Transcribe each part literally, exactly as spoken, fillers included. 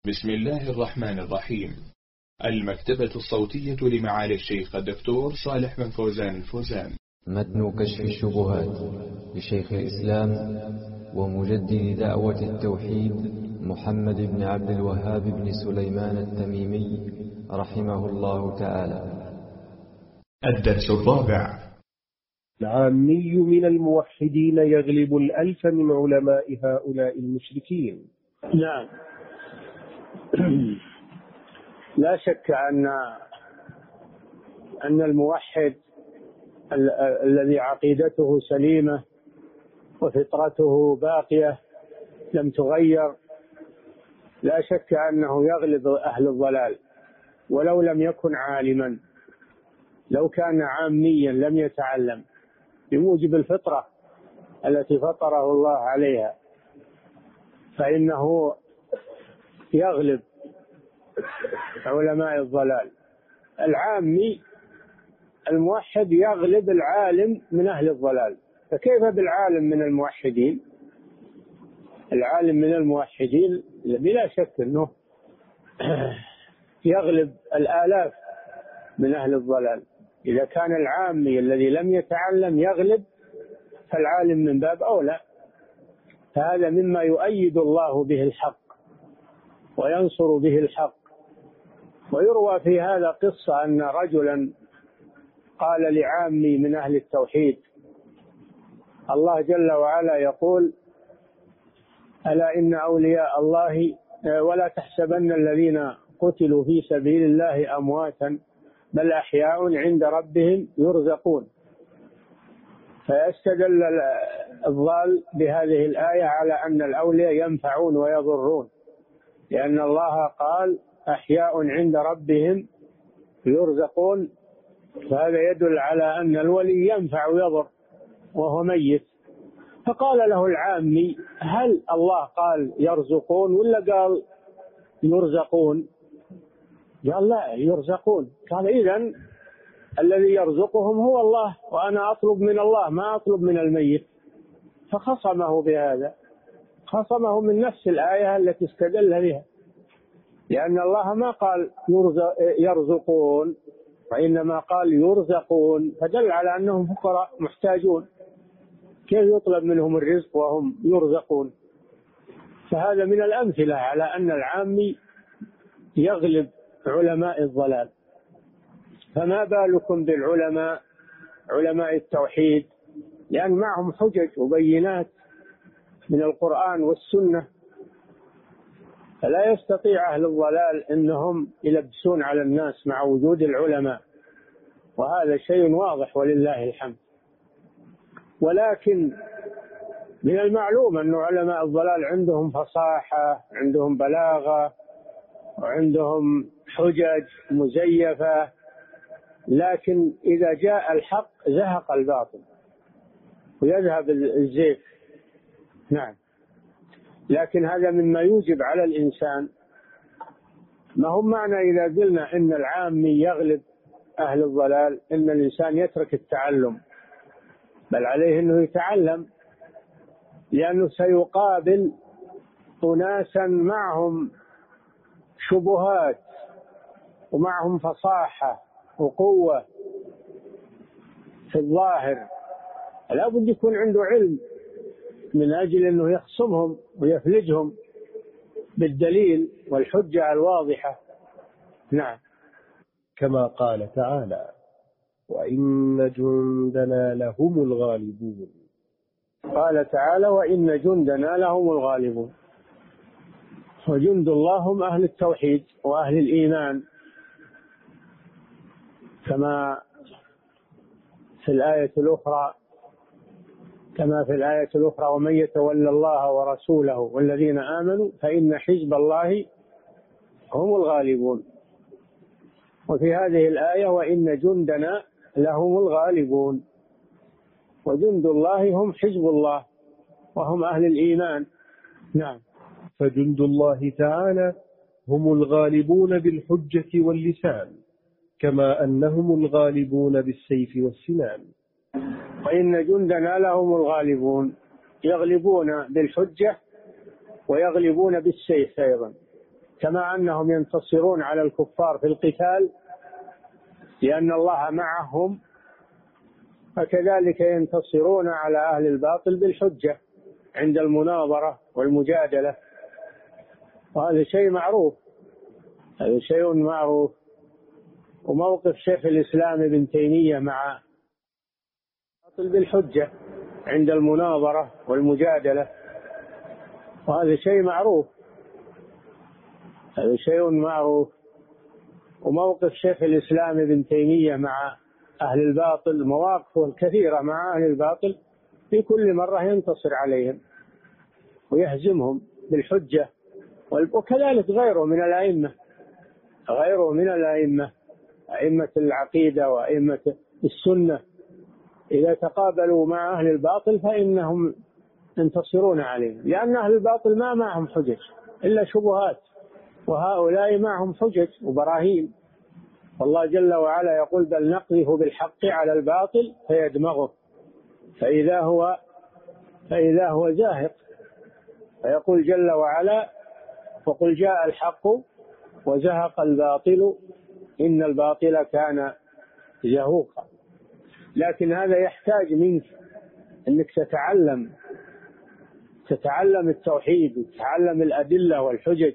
بسم الله الرحمن الرحيم. المكتبة الصوتية لمعالي الشيخ الدكتور صالح بن فوزان الفوزان. متن كشف الشبهات لشيخ الإسلام ومجدد دعوة التوحيد محمد بن عبد الوهاب بن سليمان التميمي رحمه الله تعالى. الدرس الرابع. العامي من الموحدين يغلب الألف من علماء هؤلاء المشركين. نعم. لا شك أن أن الموحد ال- الذي عقيدته سليمة وفطرته باقية لم تغير، لا شك أنه يغلب أهل الضلال ولو لم يكن عالما. لو كان عاميا لم يتعلم بموجب الفطرة التي فطره الله عليها فإنه يغلب علماء الضلال. العامي الموحد يغلب العالم من أهل الضلال، فكيف بالعالم من الموحدين؟ العالم من الموحدين بلا شك أنه يغلب الآلاف من أهل الضلال. إذا كان العامي الذي لم يتعلم يغلب فالعالم من باب أولى. فهذا مما يؤيد الله به الحق وينصر به الحق. ويروى في هذا قصة أن رجلا قال لعامي من أهل التوحيد: الله جل وعلا يقول: ألا إن أولياء الله ولا تحسبن الذين قتلوا في سبيل الله أمواتا بل أحياء عند ربهم يرزقون. فيستدل الضال بهذه الآية على أن الأولياء ينفعون ويضرون، لأن الله قال أحياء عند ربهم يرزقون، فهذا يدل على أن الولي ينفع ويضر وهو ميت. فقال له العامي: هل الله قال يرزقون ولا قال يرزقون؟ قال: لا، يرزقون. قال: إذن الذي يرزقهم هو الله، وأنا أطلب من الله ما أطلب من الميت. فخصمه بهذا، خصمه من نفس الآية التي استدل بها، لأن الله ما قال يرزقون وإنما قال يرزقون، فدل على أنهم فقراء محتاجون، كيف يطلب منهم الرزق وهم يرزقون؟ فهذا من الأمثلة على أن العامي يغلب علماء الضلال. فما بالكم بالعلماء علماء التوحيد، لأن معهم حجج وبينات من القرآن والسنة، فلا يستطيع أهل الضلال أنهم يلبسون على الناس مع وجود العلماء، وهذا شيء واضح ولله الحمد. ولكن من المعلوم أن علماء الضلال عندهم فصاحة، عندهم بلاغة، وعندهم حجج مزيفة، لكن إذا جاء الحق زهق الباطل ويذهب الزيف. نعم. لكن هذا مما يوجب على الإنسان، ما هو معنى إذا قلنا إن العامي يغلب أهل الضلال إن الإنسان يترك التعلم، بل عليه أنه يتعلم، لأنه سيقابل أناسا معهم شبهات ومعهم فصاحة وقوة في الظاهر، لا بد يكون عنده علم من أجل أنه يخصمهم ويفلجهم بالدليل والحجة الواضحة. نعم. كما قال تعالى: وإن جندنا لهم الغالبون. قال تعالى: وإن جندنا لهم الغالبون. وجند الله هم أهل التوحيد وأهل الإيمان، كما في الآية الأخرى كما في الآية الأخرى: ومن يتولى الله ورسوله والذين آمنوا فإن حزب الله هم الغالبون. وفي هذه الآية: وإن جندنا لهم الغالبون. وجند الله هم حزب الله وهم أهل الإيمان. نعم. فجند الله تعالى هم الغالبون بالحجة واللسان، كما أنهم الغالبون بالسيف والسنان. وإن جندنا لهم الغالبون، يغلبون بالحجة ويغلبون بالسيف أيضا. كما أنهم ينتصرون على الكفار في القتال لأن الله معهم، فكذلك ينتصرون على أهل الباطل بالحجة عند المناظرة والمجادلة، وهذا شيء معروف، هذا شيء معروف. وموقف شيخ الإسلام ابن تيمية مع الباطل بالحجة عند المناظرة والمجادلة، وهذا شيء معروف، هذا شيء معروف. وموقف شيخ الإسلام ابن تيمية مع أهل الباطل مواقفه الكثيرة مع أهل الباطل، في كل مرة ينتصر عليهم ويهزمهم بالحجة، وكذلك غيره من الأئمة، غيره من الأئمة، أئمة العقيدة وأئمة السنة، إذا تقابلوا مع أهل الباطل فإنهم ينتصرون عليهم، لأن أهل الباطل ما معهم حجج إلا شبهات، وهؤلاء معهم حجج وبراهين. والله جل وعلا يقول: بل نقذف بالحق على الباطل فيدمغه فإذا هو فإذا هو زاهق. فيقول جل وعلا: وقل جاء الحق وزهق الباطل إن الباطل كان زهوقا. لكن هذا يحتاج منك أنك تتعلم تتعلم التوحيد وتتعلم الأدلة والحجج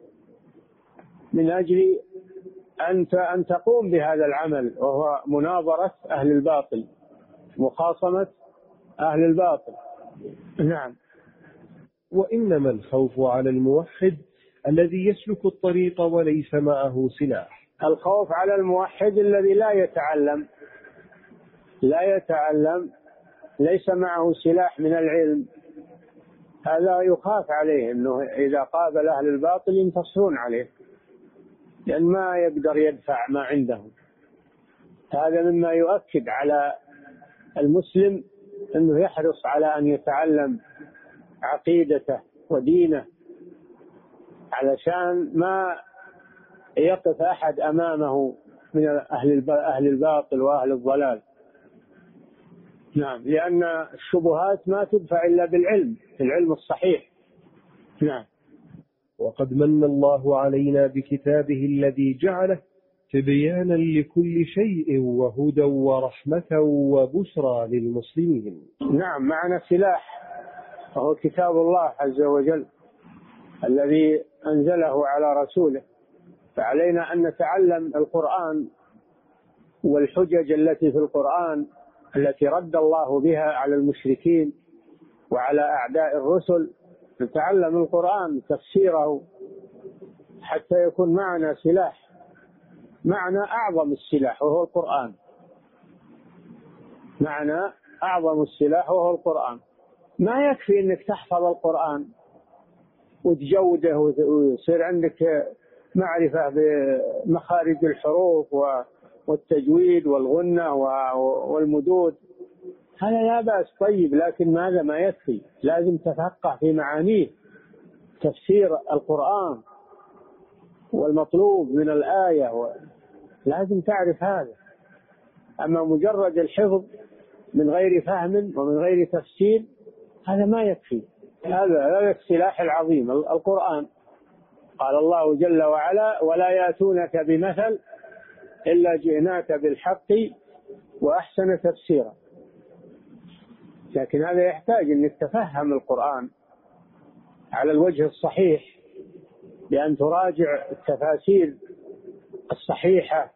من أجل أنت أن تقوم بهذا العمل، وهو مناظرة أهل الباطل، مخاصمة أهل الباطل. نعم. وإنما الخوف على الموحد الذي يسلك الطريق وليس معه سلاح. الخوف على الموحد الذي لا يتعلم لا يتعلم ليس معه سلاح من العلم، هذا يخاف عليه أنه إذا قابل أهل الباطل ينتصرون عليه، لأن ما يقدر يدفع ما عندهم. هذا مما يؤكد على المسلم أنه يحرص على أن يتعلم عقيدته ودينه، علشان ما يقف أحد أمامه من أهل الباطل وأهل الضلال. نعم، لأن الشبهات ما تدفع إلا بالعلم، العلم الصحيح. نعم. وقد من الله علينا بكتابه الذي جعله تبيانا لكل شيء وهدى ورحمة وبشرى للمسلمين. نعم، معنا سلاح وهو كتاب الله عز وجل الذي أنزله على رسوله، فعلينا أن نتعلم القرآن والحجج التي في القرآن التي رد الله بها على المشركين وعلى أعداء الرسل. نتعلم القرآن تفسيره حتى يكون معنا سلاح، معنا أعظم السلاح وهو القرآن، معنا أعظم السلاح وهو القرآن. ما يكفي أنك تحفظ القرآن وتجوده ويصير عندك معرفة بمخارج الحروف والتجويد والغنة والمدود، هذا لا بأس طيب، لكن ماذا ما يكفي، لازم تفقه في معانيه، تفسير القرآن والمطلوب من الآية، لازم تعرف هذا. أما مجرد الحفظ من غير فهم ومن غير تفسير هذا ما يكفي. هذا هذا السلاح العظيم القرآن. قال الله جل وعلا: ولا يأتونك بمثل إلا جئناك بالحق وأحسن تفسيرا. لكن هذا يحتاج أنك تفهم القرآن على الوجه الصحيح، بأن تراجع التفاسير الصحيحة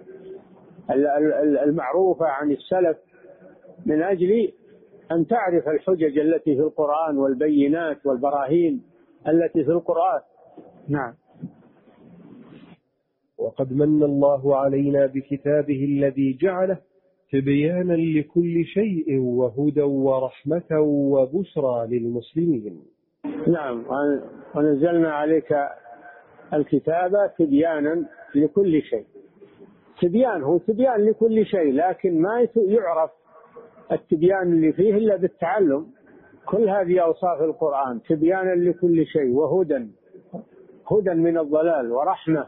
المعروفة عن السلف من أجل أن تعرف الحجج التي في القرآن والبينات والبراهين التي في القرآن. نعم. وقد من الله علينا بكتابه الذي جعله تبيانا لكل شيء وهدى ورحمة وبشرى للمسلمين. نعم، ونزلنا عليك الكتاب تبيانا لكل شيء. تبيان هو تبيان لكل شيء، لكن ما يعرف التبيان اللي فيه إلا بالتعلم. كل هذه أوصاف القرآن: تبيانا لكل شيء وهدى، هدى من الضلال، ورحمة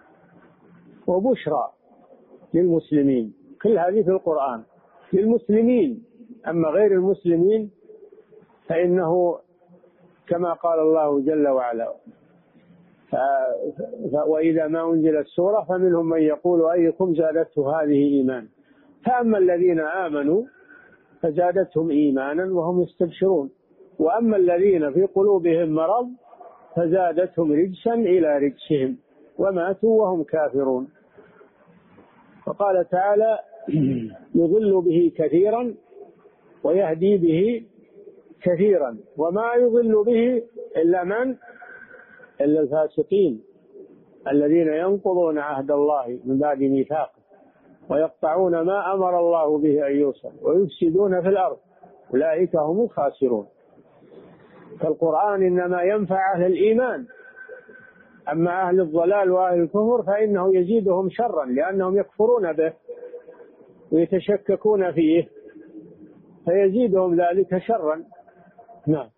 وبشرى للمسلمين. كل هذه في القرآن للمسلمين. أما غير المسلمين فإنه كما قال الله جل وعلا: وإذا ما أنزلت سورة فمنهم من يقول أيكم زادته هذه إيمان. فأما الذين آمنوا فزادتهم إيمانا وهم يستبشرون، وأما الذين في قلوبهم مرض فزادتهم رجسا إلى رجسهم وماتوا وهم كافرون. وقال تعالى يضل به كثيرا ويهدي به كثيرا وما يضل به إلا من إلا الفاسقين الذين ينقضون عهد الله من بعد ميثاقه ويقطعون ما أمر الله به أن يوصل ويفسدون في الأرض أولئك هم الخاسرون. فالقرآن إنما ينفع أهل الإيمان، أما أهل الضلال وأهل الكفر فإنه يزيدهم شرا لأنهم يكفرون به ويتشككون فيه فيزيدهم ذلك شرا. نعم.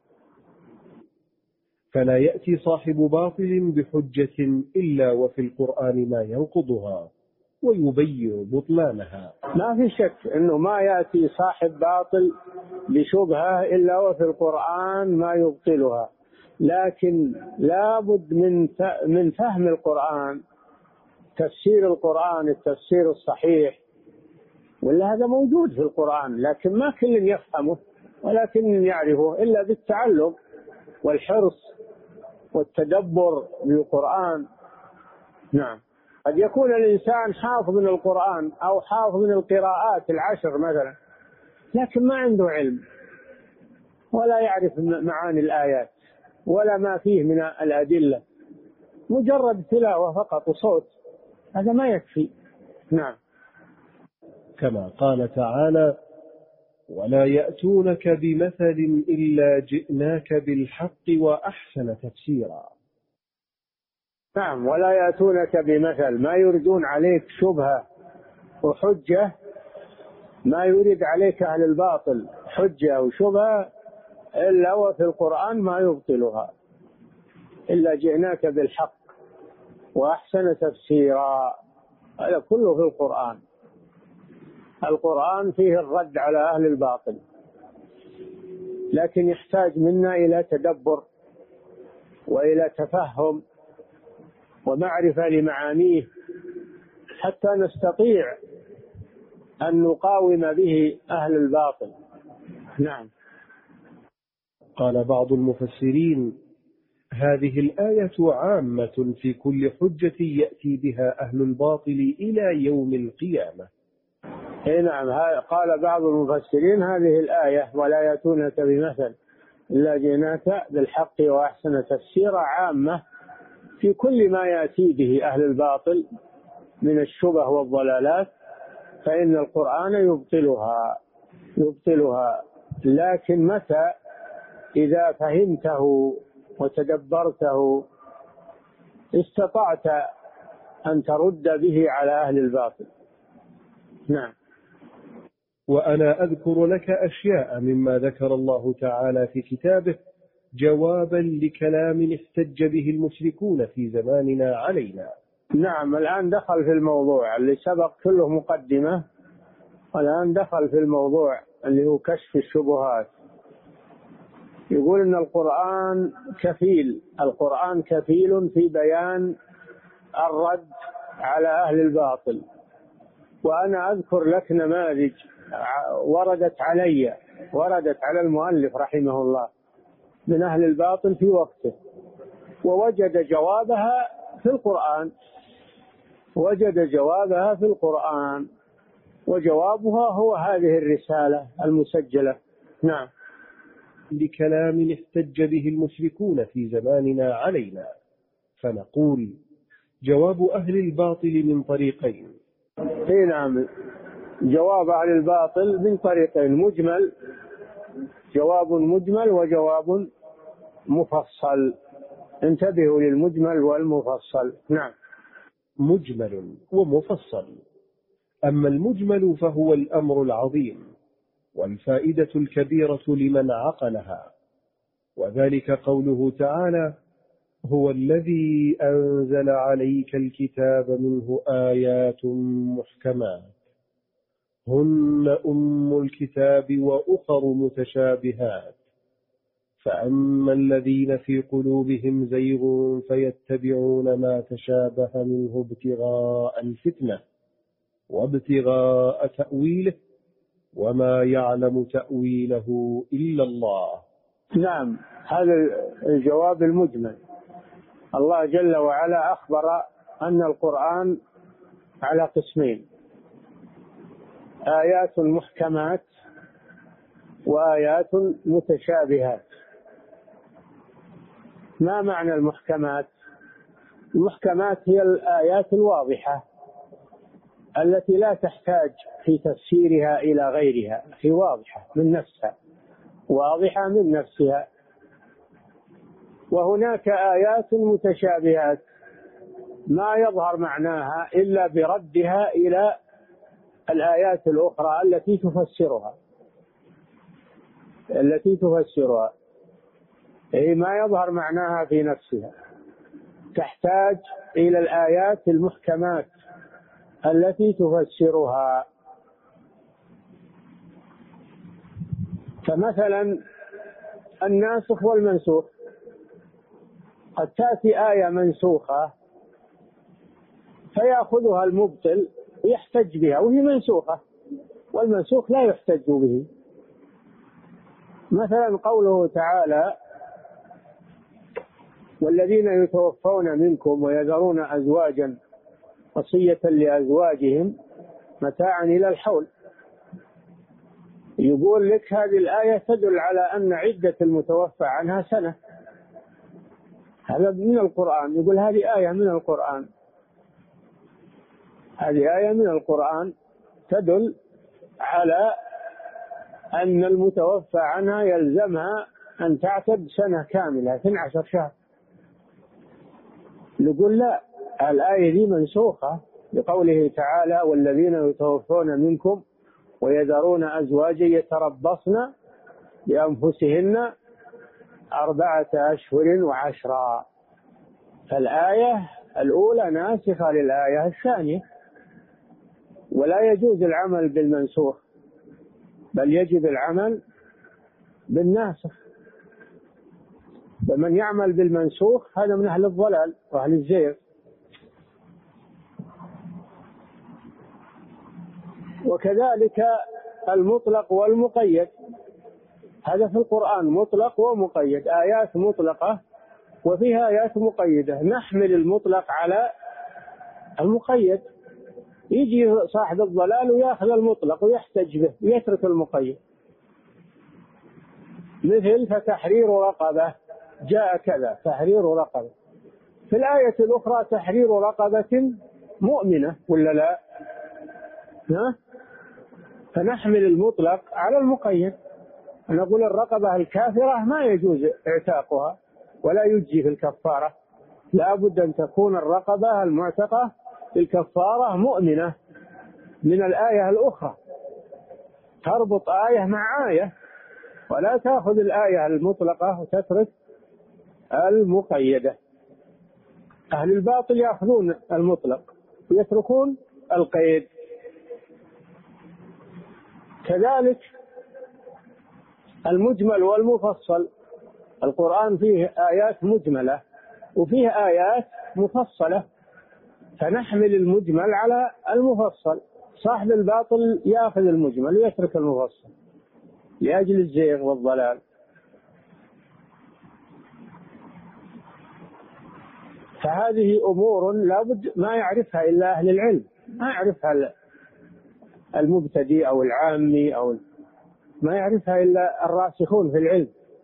فلا يأتي صاحب باطل بحجة إلا وفي القرآن ما ينقضها ويبين بطلانها. ما في شك أنه ما يأتي صاحب باطل بشبهة إلا وفي القرآن ما يبطلها، لكن لا بد من من فهم القرآن، تفسير القرآن التفسير الصحيح، ولا هذا موجود في القرآن لكن ما كل يفهمه ولكن يعرفه إلا بالتعلم والحرص والتدبر بالقرآن. نعم. قد يكون الإنسان حافظ من القرآن أو حافظ من القراءات العشر مثلا لكن ما عنده علم ولا يعرف معاني الآيات ولا ما فيه من الأدلة، مجرد تلاوة فقط وصوت، هذا ما يكفي. نعم. كما قال تعالى ولا يأتونك بمثل إلا جئناك بالحق وأحسن تفسيرا. نعم. ولا يأتونك بمثل، ما يردون عليك شبهة وحجة، ما يريد عليك أهل الباطل حجة وشبهة إلا وفي القرآن ما يبطلها، إلا جئناك بالحق وأحسن تفسيرا. هذا كله في القرآن. القرآن فيه الرد على أهل الباطل، لكن يحتاج منا إلى تدبر وإلى تفهم ومعرفة لمعانيه حتى نستطيع أن نقاوم به أهل الباطل. نعم. قال بعض المفسرين هذه الآية عامة في كل حجة يأتي بها أهل الباطل إلى يوم القيامة. اي نعم. قال بعض المفسرين هذه الآية ولا يأتونك بمثل إلا جئناك بالحق وأحسن تفسيرا عامة في كل ما يأتي به أهل الباطل من الشبه والضلالات، فإن القرآن يبطلها يبطلها لكن متى؟ إذا فهمته وتدبرته استطعت أن ترد به على أهل الباطل. نعم. وأنا أذكر لك أشياء مما ذكر الله تعالى في كتابه جوابا لكلام احتج به المشركون في زماننا علينا. نعم. الآن دخل في الموضوع اللي سبق كله مقدمة، والآن دخل في الموضوع اللي هو كشف الشبهات. يقول إن القرآن كفيل القرآن كفيل في بيان الرد على أهل الباطل. وأنا أذكر لك نماذج وردت علي وردت على المؤلف رحمه الله من أهل الباطل في وقته، ووجد جوابها في القرآن وجد جوابها في القرآن وجوابها هو هذه الرسالة المسجلة. نعم. لكلام احتج به المشركون في زماننا علينا، فنقول جواب أهل الباطل من طريقين. اي نعم. جواب أهل الباطل من طريقين، مجمل جواب مجمل وجواب مفصل. انتبهوا للمجمل والمفصل. نعم. مجمل ومفصل. أما المجمل فهو الأمر العظيم والفائدة الكبيرة لمن عقلها، وذلك قوله تعالى هو الذي أنزل عليك الكتاب منه آيات محكمات هن أم الكتاب وأخر متشابهات فأما الذين في قلوبهم زيغ فيتبعون ما تشابه منه ابتغاء الفتنة وابتغاء تأويله وما يعلم تأويله إلا الله. نعم، هذا الجواب المجمل. الله جل وعلا أخبر أن القرآن على قسمين: آيات محكمات وآيات متشابهات. ما معنى المحكمات؟ المحكمات هي الآيات الواضحة التي لا تحتاج في تفسيرها إلى غيرها، هي واضحة من نفسها، واضحة من نفسها. وهناك آيات متشابهات ما يظهر معناها إلا بردها إلى الآيات الأخرى التي تفسرها التي تفسرها هي ما يظهر معناها في نفسها، تحتاج إلى الآيات المحكمات التي تفسرها. فمثلا الناسخ والمنسوخ، قد تأتي آية منسوخة فيأخذها المبطل ويحتج بها وهي منسوخة، والمنسوخ لا يحتج به. مثلا قوله تعالى: والذين يتوفون منكم ويذرون أزواجا وصية لأزواجهم متاعا إلى الحول. يقول لك هذه الآية تدل على أن عدة المتوفى عنها سنة، هذا من القرآن. يقول هذه آية من القرآن، هذه آية من القرآن تدل على أن المتوفى عنها يلزمها أن تعتد سنة كاملة اثني عشر شهر. نقول لا، الآية دي منسوخة بقوله تعالى: والذين يتوفون منكم ويذرون أزواجا يتربصن بأنفسهن أربعة أشهر وعشرا. فالآية الأولى ناسخة للآية الثانية، ولا يجوز العمل بالمنسوخ بل يجب العمل بالناسخ. فمن يعمل بالمنسوخ هذا من أهل الضلال وأهل الزيغ. وكذلك المطلق والمقيد، هذا في القرآن مطلق ومقيد، آيات مطلقة وفيها آيات مقيدة. نحمل المطلق على المقيد، يجي صاحب الضلال ويأخذ المطلق ويحتج به ويترك المقيد. مثل فتحرير رقبة، جاء كذا تحرير رقبة، في الآية الأخرى تحرير رقبة مؤمنة ولا لا؟ ها؟ فنحمل المطلق على المقيد. نقول الرقبة الكافرة ما يجوز اعتاقها ولا يجزي في الكفارة، لا بد أن تكون الرقبة المعتقة في الكفارة مؤمنة. من الآية الأخرى تربط آية مع آية، ولا تأخذ الآية المطلقة وتترك المقيدة. أهل الباطل يأخذون المطلق ويتركون القيد. كذلك المجمل والمفصل، القرآن فيه آيات مجملة وفيه آيات مفصلة، فنحمل المجمل على المفصل. صاحب الباطل يأخذ المجمل ويترك المفصل لأجل الزيغ والضلال. فهذه أمور لابد ما يعرفها إلا أهل العلم، ما يعرفها المبتدئ أو العامي، أو ما يعرفها إلا الراسخون في العلم.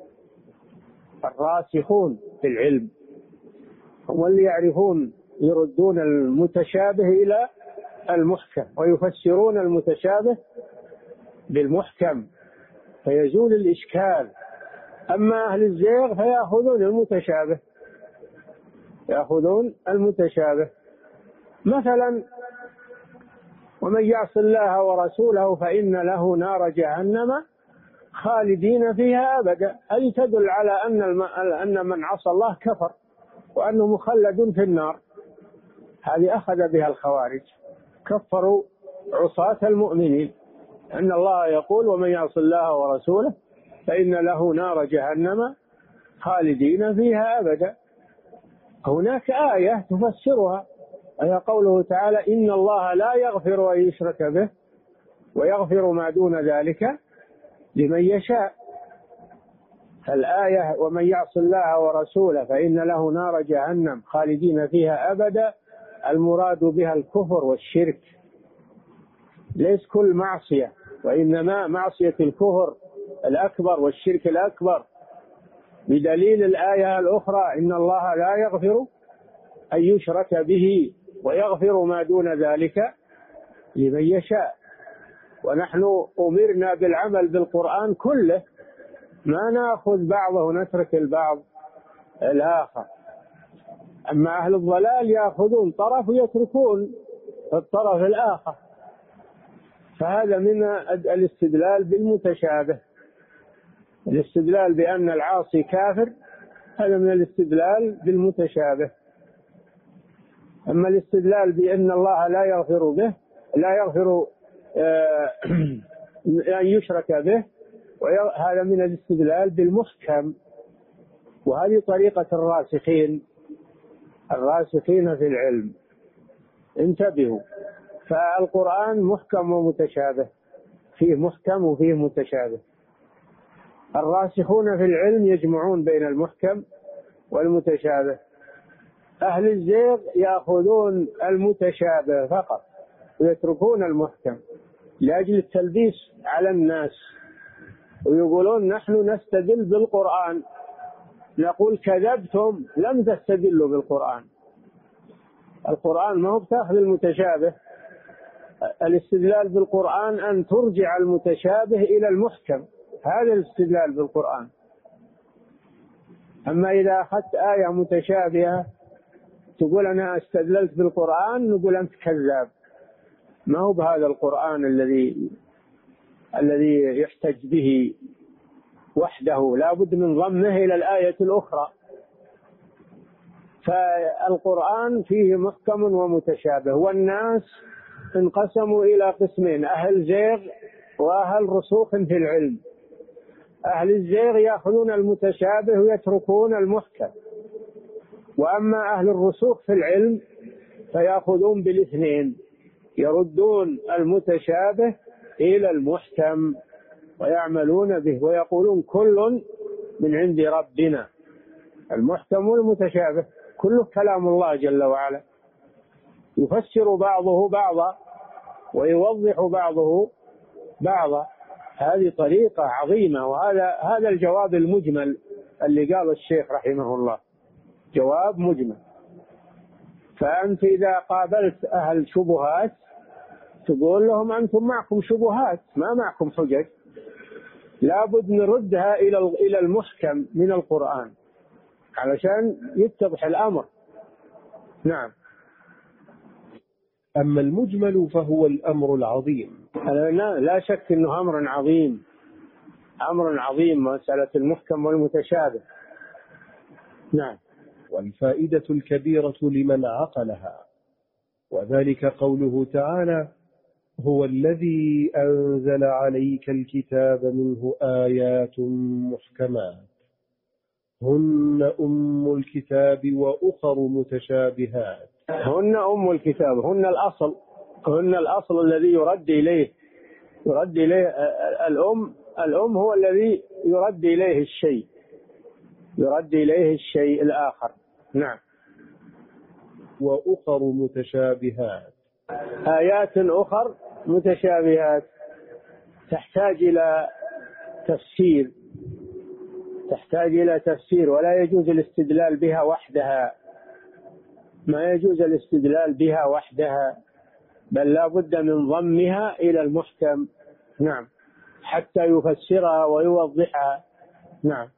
الراسخون في العلم هم اللي يعرفون، يردون المتشابه إلى المحكم ويفسرون المتشابه بالمحكم فيزول الإشكال. أما أهل الزيغ فيأخذون المتشابه يأخذون المتشابه مثلا: ومن يعص الله ورسوله فإن له نار جهنم خالدين فيها أبدا. هذه تدل على أن أن من عصى الله كفر وأنه مخلد في النار. هذه أخذ بها الخوارج، كفروا عصاة المؤمنين. أن الله يقول: ومن يعص الله ورسوله فإن له نار جهنم خالدين فيها أبدا. هناك آية تفسرها، هي قوله تعالى إن الله لا يغفر أن يشرك به ويغفر ما دون ذلك لمن يشاء. الآية ومن يعص الله ورسوله فإن له نار جهنم خالدين فيها أبدا، المراد بها الكفر والشرك، ليس كل معصية، وإنما معصية الكفر الأكبر والشرك الأكبر، بدليل الآية الأخرى إن الله لا يغفر أن يشرك به ويغفر ما دون ذلك لمن يشاء. ونحن أمرنا بالعمل بالقرآن كله، ما نأخذ بعضه ونترك البعض الآخر. أما أهل الضلال يأخذون طرف ويتركون الطرف الآخر، فهذا من الاستدلال بالمتشابه. الاستدلال بأن العاصي كافر هذا من الاستدلال بالمتشابه. أما الاستدلال بأن الله لا يغفر به لا يغفر أن يشرك به هذا من الاستدلال بالمحكم، وهذه طريقة الراسخين الراسخين في العلم. انتبهوا، فالقرآن محكم ومتشابه، فيه محكم وفيه متشابه. الراسخون في العلم يجمعون بين المحكم والمتشابه، أهل الزيغ يأخذون المتشابه فقط ويتركون المحكم لأجل التلبيس على الناس، ويقولون نحن نستدل بالقرآن. نقول كذبتم، لم تستدلوا بالقرآن. القرآن ما هو بتأخذ المتشابه، الاستدلال بالقرآن أن ترجع المتشابه إلى المحكم، هذا الاستدلال بالقرآن. أما إذا أخذت آية متشابهة تقول أنا استدللت بالقرآن، نقول أنت كذاب، ما هو بهذا القرآن الذي الذي يحتج به وحده، لا بد من ضمه إلى الآية الأخرى. فالقرآن فيه محكم ومتشابه، والناس انقسموا إلى قسمين، أهل زيغ وأهل رسوخ في العلم. أهل الزيغ يأخذون المتشابه ويتركون المحكم، وأما أهل الرسوخ في العلم فيأخذون بالاثنين، يردون المتشابه إلى المحكم ويعملون به ويقولون كل من عند ربنا. المحكم والمتشابه كله كلام الله جل وعلا، يفسر بعضه بعضا ويوضح بعضه بعضا. هذه طريقة عظيمة، وهذا هذا الجواب المجمل اللي قال الشيخ رحمه الله، جواب مجمل. فأنت إذا قابلت أهل شبهات تقول لهم أنتم معكم شبهات ما معكم حجج، لابد نردها إلى إلى المحكم من القرآن علشان يتضح الأمر. نعم. أما المجمل فهو الأمر العظيم. لا, لا شك أنه أمر عظيم، أمر عظيم مسألة المحكم والمتشابه. نعم. والفائدة الكبيرة لمن عقلها، وذلك قوله تعالى هو الذي أنزل عليك الكتاب منه آيات محكمات هن أم الكتاب وأخر متشابهات. هن أم الكتاب، هن الأصل، هن الأصل الذي يرد إليه يرد إليه الأم. الأم هو الذي يرد إليه الشيء يرد إليه الشيء الآخر. نعم. وأخر متشابهات، آيات أخر متشابهات تحتاج إلى تفسير تحتاج إلى تفسير ولا يجوز الاستدلال بها وحدها، ما يجوز الاستدلال بها وحدها، بل لا بد من ضمها إلى المحكم. نعم. حتى يفسرها ويوضحها. نعم.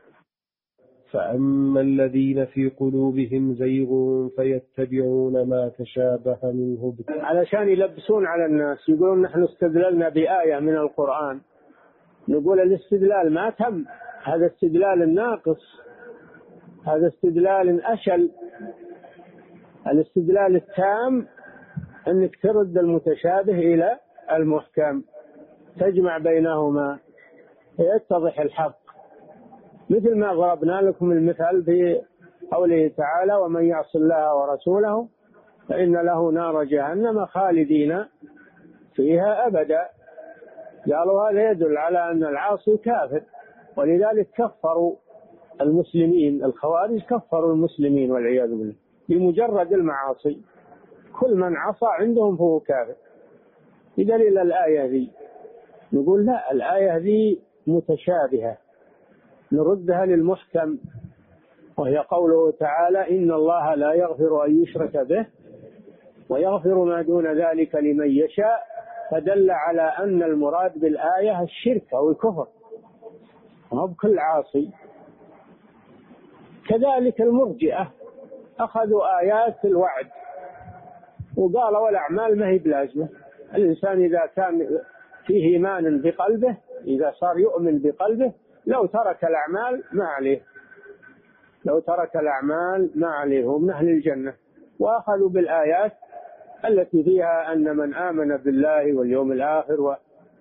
فأما الذين في قلوبهم زيغ فيتبعون ما تشابه منه ابتغاء. علشان يلبسون على الناس، يقولون نحن استدللنا بآية من القرآن، نقول الاستدلال ما تم، هذا استدلال ناقص، هذا استدلال أشل. الاستدلال التام أنك ترد المتشابه إلى المحكم، تجمع بينهما يتضح الحق. مثل ما ضربنا لكم المثال في قوله تعالى ومن يعص الله ورسوله فإن له نار جهنم خالدين فيها أبدا. قالوا هذا يدل على أن العاصي كافر، ولذلك كفروا المسلمين. الخوارج كفروا المسلمين والعياذ بالله بمجرد المعاصي، كل من عصى عندهم فهو كافر. بدليل الآية ذي نقول لا، الآية ذي متشابهة، نردها للمحكم، وهي قوله تعالى إن الله لا يغفر أن يشرك به ويغفر ما دون ذلك لمن يشاء، فدل على أن المراد بالآية الشرك أو الكفر، ما بكل عاصي. كذلك المرجئة أخذوا آيات الوعد وقالوا الأعمال ما هي بلازمة. الإنسان إذا كان فيه إيمان بقلبه، إذا صار يؤمن بقلبه، لو ترك الأعمال ما عليه، لو ترك الأعمال ما عليه، هم من أهل الجنة. وأخذوا بالآيات التي فيها أن من آمن بالله واليوم الآخر و...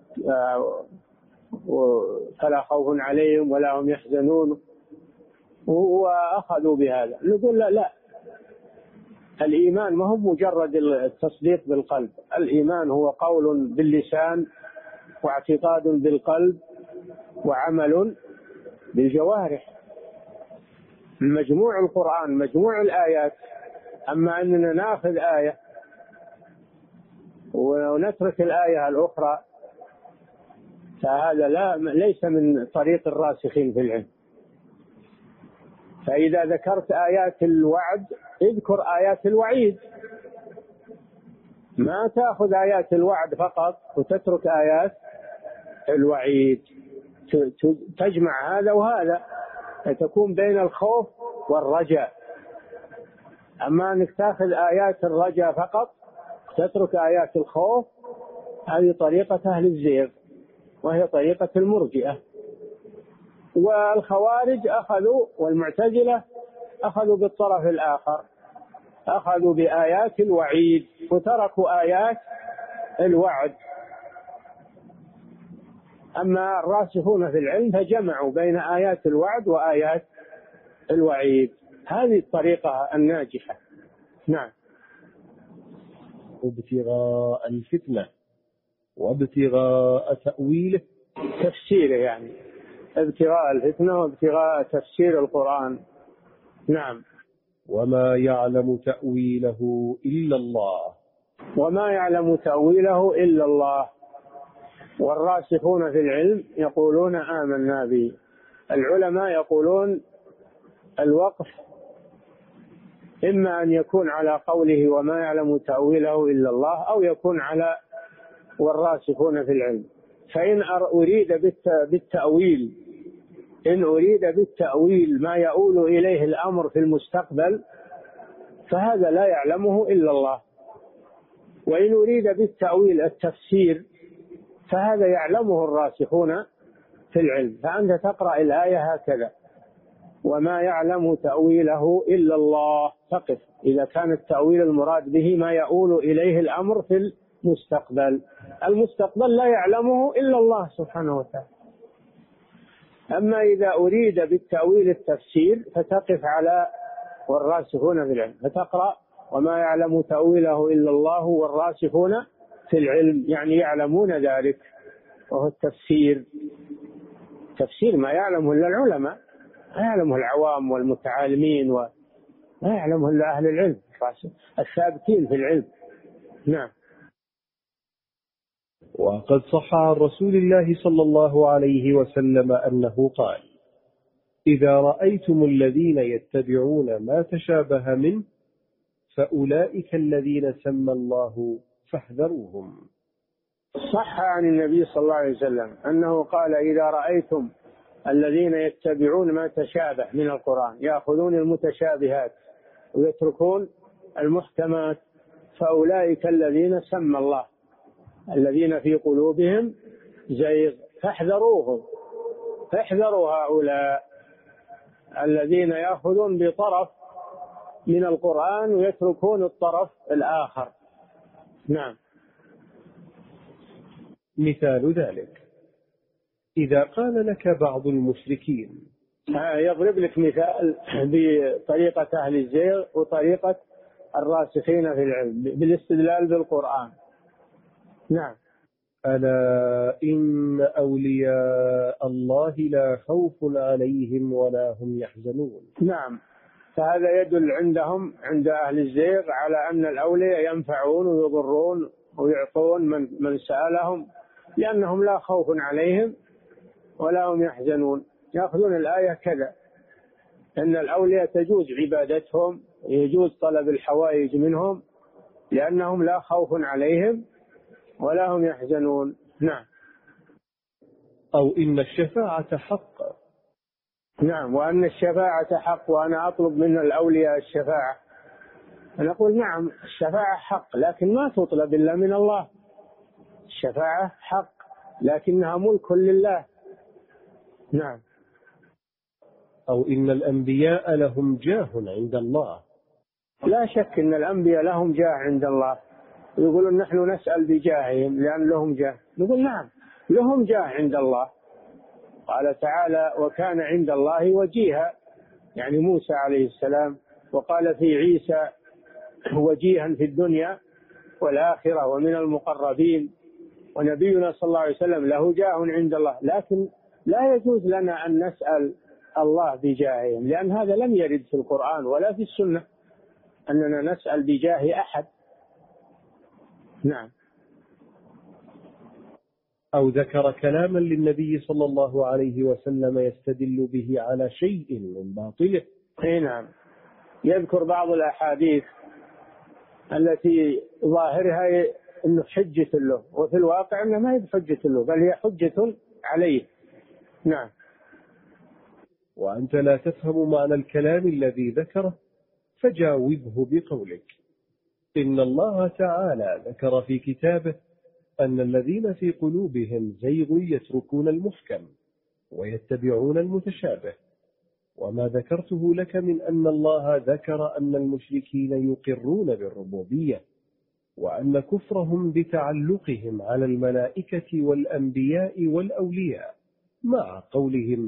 فلا خوف عليهم ولا هم يحزنون، وأخذوا بهذا. نقول لا, لا الإيمان ما هو مجرد التصديق بالقلب، الإيمان هو قول باللسان واعتقاد بالقلب وعمل بالجوارح. مجموع القرآن مجموع الآيات. أما أننا نأخذ آية ونترك الآية الأخرى فهذا لا ليس من طريق الراسخين في العلم. فإذا ذكرت آيات الوعد اذكر آيات الوعيد، ما تأخذ آيات الوعد فقط وتترك آيات الوعيد، تجمع هذا وهذا فتكون بين الخوف والرجاء. أما أنك تأخذ آيات الرجاء فقط تترك آيات الخوف، هذه طريقة أهل الزيغ وهي طريقة المرجئة. والخوارج أخذوا والمعتزلة أخذوا بالطرف الآخر، أخذوا بآيات الوعيد وتركوا آيات الوعد. أما الراسخون في العلم فجمعوا بين آيات الوعد وآيات الوعيد، هذه الطريقة الناجحة. نعم. ابتغاء الفتنة وابتغاء تأويله، تفسيره يعني ابتغاء الفتنة وابتغاء تفسير القرآن. نعم. وما يعلم تأويله إلا الله، وما يعلم تأويله إلا الله. والراسخون في العلم يقولون آمنا به. العلماء يقولون الوقف إما أن يكون على قوله وما يعلم تأويله إلا الله، أو يكون على والراسخون في العلم. فإن أريد بالتأويل إن أريد بالتأويل ما يؤول إليه الأمر في المستقبل فهذا لا يعلمه إلا الله. وإن أريد بالتأويل التفسير فهذا يعلمه الراسخون في العلم. فأنت تقرأ الآية هكذا وما يعلم تأويله إلا الله، تقف إذا كان التأويل المراد به ما يؤول إليه الأمر في المستقبل. المستقبل لا يعلمه إلا الله سبحانه وتعالى. أما إذا أريد بالتأويل التفسير فتقف على والراسخون في العلم، فتقرأ وما يعلم تأويله إلا الله والراسخون في العلم، يعني يعلمون ذلك، وهو التفسير. تفسير ما يعلمه إلا العلماء، ما يعلمه العوام والمتعالمين، وما يعلمه إلا أهل العلم الثابتين في العلم. نعم. وقد صح عن رسول الله صلى الله عليه وسلم أنه قال: إذا رأيتم الذين يتبعون ما تشابه منه فأولئك الذين سمى الله فاحذروهم. صح عن النبي صلى الله عليه وسلم أنه قال: إذا رأيتم الذين يتبعون ما تشابه من القرآن، يأخذون المتشابهات ويتركون المحكمات، فأولئك الذين سمى الله، الذين في قلوبهم زيغ، فاحذروهم، فاحذروا هؤلاء الذين يأخذون بطرف من القرآن ويتركون الطرف الآخر. نعم. مثال ذلك: إذا قال لك بعض المشركين: يضرب لك مثال بطريقة أهل الزيغ وطريقة الراسخين في العلم بالاستدلال بالقرآن. نعم. ألا إن أولياء الله لا خوف عليهم ولا هم يحزنون. نعم، فهذا يدل عندهم عند أهل الزيغ على أن الأولياء ينفعون ويضرون ويعطون من, من سألهم، لأنهم لا خوف عليهم ولا هم يحزنون. يأخذون الآية كذا، أن الأولياء تجوز عبادتهم، يجوز طلب الحوائج منهم، لأنهم لا خوف عليهم ولا هم يحزنون. نعم. أو إن الشفاعة حق. نعم، وأن الشفاعة حق، وأنا أطلب من الأولياء الشفاعة. نقول نعم الشفاعة حق، لكن ما تطلب إلا من الله. الشفاعة حق لكنها ملك لله. نعم. أو إن الأنبياء لهم جاه عند الله. لا شك أن الأنبياء لهم جاه عند الله، يقولون نحن نسأل بجاههم لأن لهم جاه. نقول نعم لهم جاه عند الله. قال تعالى وكان عند الله وجيها، يعني موسى عليه السلام، وقال في عيسى وجيها في الدنيا والآخرة ومن المقربين، ونبينا صلى الله عليه وسلم له جاه عند الله. لكن لا يجوز لنا أن نسأل الله بجاههم، لأن هذا لم يرد في القرآن ولا في السنة أننا نسأل بجاه أحد. نعم. أو ذكر كلاما للنبي صلى الله عليه وسلم يستدل به على شيء من باطله. نعم، يذكر بعض الأحاديث التي ظاهرها أنه حجة له، وفي الواقع أنه ما هي حجة له، بل هي حجة عليه. نعم. وأنت لا تفهم معنى الكلام الذي ذكره فجاوبه بقولك إن الله تعالى ذكر في كتابه أن الذين في قلوبهم زيغ يتركون المحكم ويتبعون المتشابه، وما ذكرته لك من أن الله ذكر أن المشركين يقرون بالربوبية، وأن كفرهم بتعلقهم على الملائكة والأنبياء والأولياء مع قولهم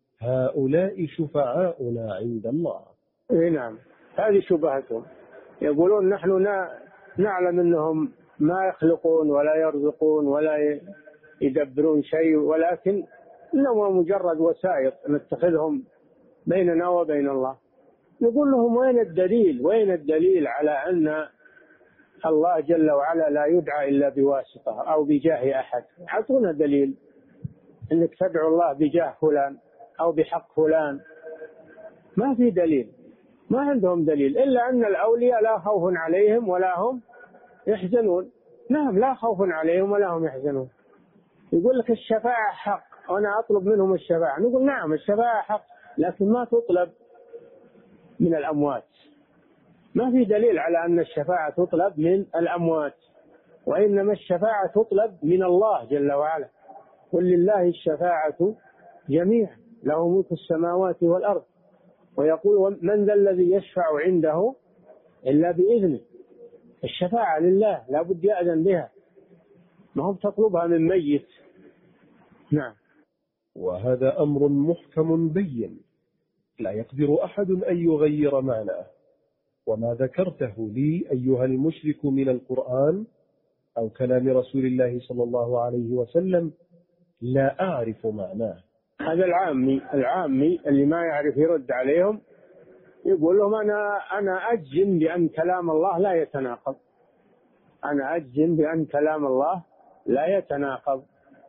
هؤلاء شفعاؤنا عند الله. نعم، هذه شبهتهم. يقولون نحن نعلم أنهم ما يخلقون ولا يرزقون ولا يدبرون شيء، ولكن إنهم مجرد وسائط نتخذهم بيننا وبين الله. نقول لهم وين الدليل؟ وين الدليل على أن الله جل وعلا لا يدعى إلا بواسطة أو بجاه أحد؟ أعطونا دليل أنك تدعو الله بجاه فلان أو بحق فلان. ما في دليل، ما عندهم دليل إلا أن الأولياء لا خوف عليهم ولا هم يحزنون. نعم، لا خوف عليهم ولا هم يحزنون. يقول لك الشفاعة حق وأنا أطلب منهم الشفاعة. نقول نعم الشفاعة حق، لكن ما تطلب من الأموات. ما في دليل على أن الشفاعة تطلب من الأموات، وإنما الشفاعة تطلب من الله جل وعلا. قل لله الشفاعة جميعا له ملك السماوات والأرض، ويقول من ذا الذي يشفع عنده إلا بإذنه. الشفاعة لله لا بد يأذن بها، ما هم تطلبها من ميت. نعم. وهذا أمر محكم بين لا يقدر أحد أن يغير معناه، وما ذكرته لي أيها المشرك من القرآن أو كلام رسول الله صلى الله عليه وسلم لا أعرف معناه. هذا العامي العامي اللي ما يعرف يرد عليهم، يقول لهم أنا أنا أجزم بأن كلام الله لا يتناقض. أنا أجزم بأن كلام الله لا يتناقض،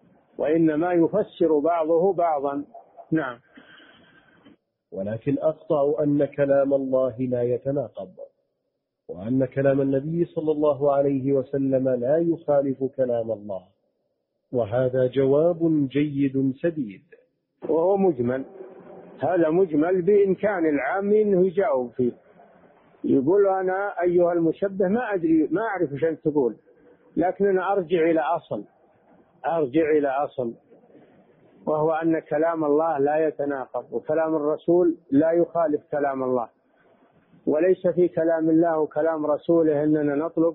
وإنما يفسر بعضه بعضا. نعم. ولكن أقطع أن كلام الله لا يتناقض، وأن كلام النبي صلى الله عليه وسلم لا يخالف كلام الله، وهذا جواب جيد سديد. وهو مجمل، هذا مجمل بإمكان العام أنه يجاوب فيه. يقول أنا أيها المشبه ما أدري ما أعرف ايش أنت تقول، لكن أنا أرجع إلى أصل أرجع إلى أصل وهو أن كلام الله لا يتناقض، وكلام الرسول لا يخالف كلام الله، وليس في كلام الله وكلام رسوله أننا نطلب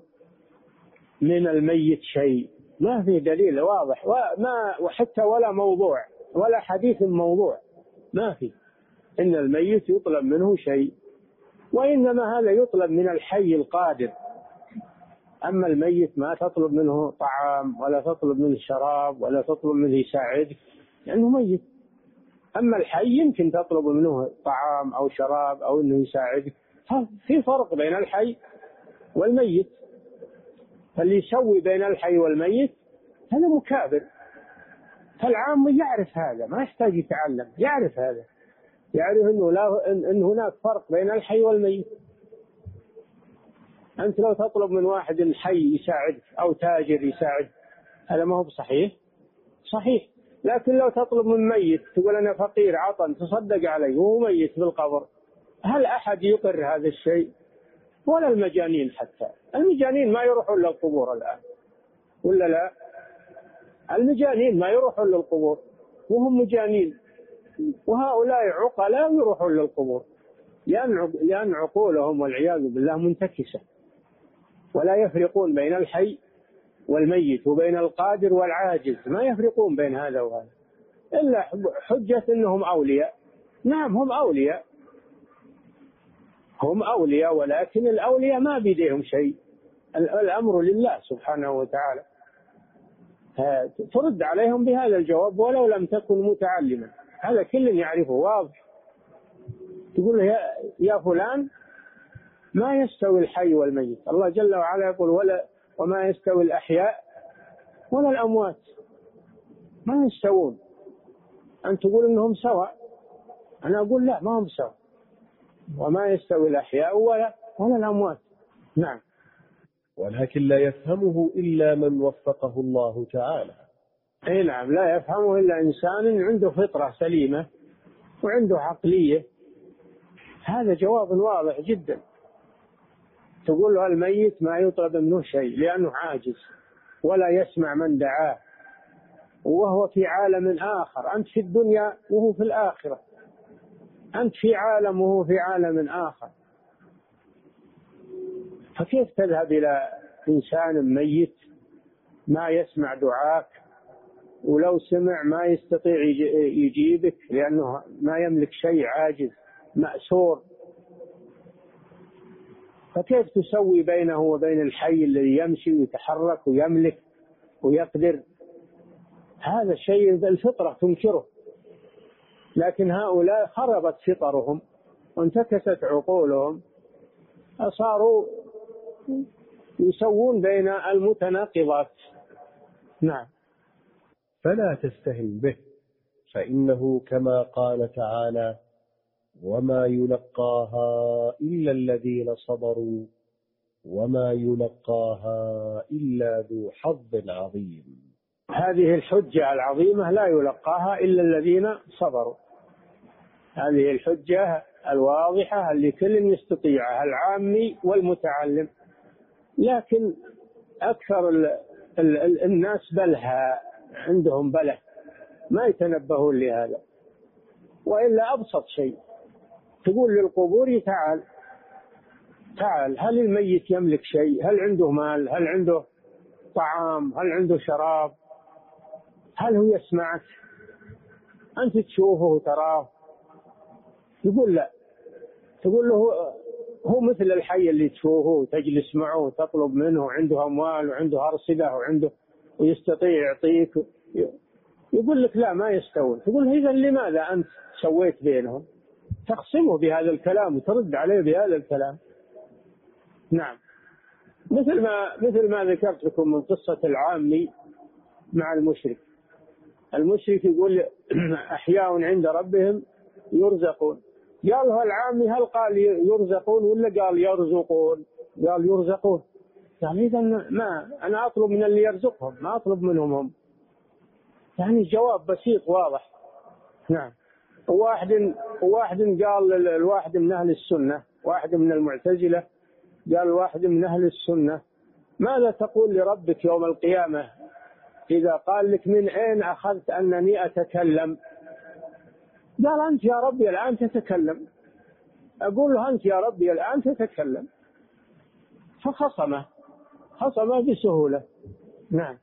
من الميت شيء. ما في دليل واضح، وما وحتى ولا موضوع ولا حديث موضوع ما في. إن الميت يطلب منه شيء، وإنما هذا يطلب من الحي القادر. أما الميت ما تطلب منه طعام ولا تطلب منه شراب ولا تطلب منه يساعدك لأنه ميت. أما الحي يمكن تطلب منه طعام أو شراب أو أنه يساعدك. في فرق بين الحي والميت، فاللي يسوي بين الحي والميت هذا مكابر. فالعام يعرف هذا، ما يحتاج يتعلم، يعرف هذا، يعرف أنه, لا إن, إن هناك فرق بين الحي والميت. أنت لو تطلب من واحد حي يساعدك أو تاجر يساعدك هذا ما هو بصحيح، صحيح. لكن لو تطلب من ميت تقول أنا فقير عطن تصدق علي وهو ميت بالقبر، هل أحد يقر هذا الشيء؟ ولا المجانين. حتى المجانين ما يروحون للقبور الآن، ولا لا؟ المجانين ما يروحون للقبور وهم مجانين، وهؤلاء عقلاء يروحون للقبور لأن عقولهم والعياذ بالله منتكسة، ولا يفرقون بين الحي والميت وبين القادر والعاجز، ما يفرقون بين هذا وهذا إلا حجة أنهم أولياء. نعم هم أولياء، هم أولياء، ولكن الأولياء ما بيديهم شيء، الأمر لله سبحانه وتعالى. ترد عليهم بهذا الجواب ولو لم تكن متعلما، هذا كل يعرفه واضح. تقول له يا فلان ما يستوي الحي والميت، الله جل وعلا يقول ولا وما يستوي الأحياء ولا الأموات، ما يستوون. أنت تقول إنهم سواء، أنا أقول لا، ما هم سواء، وما يستوي الأحياء ولا ولا الأموات. نعم. ولكن لا يفهمه إلا من وفقه الله تعالى. أي نعم، لا يفهمه إلا إنسان عنده فطرة سليمة وعنده عقلية. هذا جواب واضح جدا. تقول له الميت ما يطلب منه شيء لأنه عاجز ولا يسمع من دعاه، وهو في عالم آخر، أنت في الدنيا وهو في الآخرة، أنت في عالم وهو في عالم آخر، فكيف تذهب إلى إنسان ميت ما يسمع دعاك، ولو سمع ما يستطيع يجيبك لأنه ما يملك شيء، عاجز مأسور، فكيف تسوي بينه وبين الحي الذي يمشي ويتحرك ويملك ويقدر؟ هذا الشيء الفطرة تنكره، لكن هؤلاء خربت فطرهم وانتكست عقولهم، صاروا يسوون بين المتناقضات. نعم. فلا تستهن به، فإنه كما قال تعالى وما يلقاها إلا الذين صبروا وما يلقاها إلا ذو حظ عظيم. هذه الحجة العظيمة لا يلقاها إلا الذين صبروا، هذه الحجة الواضحة اللي كل يستطيعها، العامي والمتعلم. لكن أكثر ال ال ال الناس بلها، عندهم بله، ما يتنبهون لهذا. وإلا أبسط شيء تقول للقبور تعال تعال، هل الميت يملك شيء؟ هل عنده مال؟ هل عنده طعام؟ هل عنده شراب؟ هل هو يسمعك؟ أنت تشوفه وتراه؟ يقول لا. تقول له هو مثل الحي اللي تشوفه وتجلس معه وتطلب منه، وعنده أموال وعنده أرصدة وعنده ويستطيع يعطيك، يقول لك لا ما يستوون. تقول إذا لماذا أنت سويت بينهم؟ تقسمه بهذا الكلام وترد عليه بهذا الكلام. نعم. مثل ما مثل ما ذكرت لكم من قصة العامي مع المشرك. المشرك يقول أحياء عند ربهم يرزقون، قال له العامي هل قال يرزقون ولا قال يرزقون؟ قال يرزقون. يعني إذا ما أنا أطلب من اللي يرزقهم، ما أطلب منهم هم. يعني جواب بسيط واضح. نعم. واحد واحد قال الواحد من أهل السنة، واحد من المعتزلة قال واحد من أهل السنة ماذا تقول لربك يوم القيامة إذا قال لك من أين أخذت أنني أتكلم؟ قال أنت يا ربي الآن تتكلم. أقول له أنت يا ربي الآن تتكلم، فخصمه خصمه بسهولة. نعم.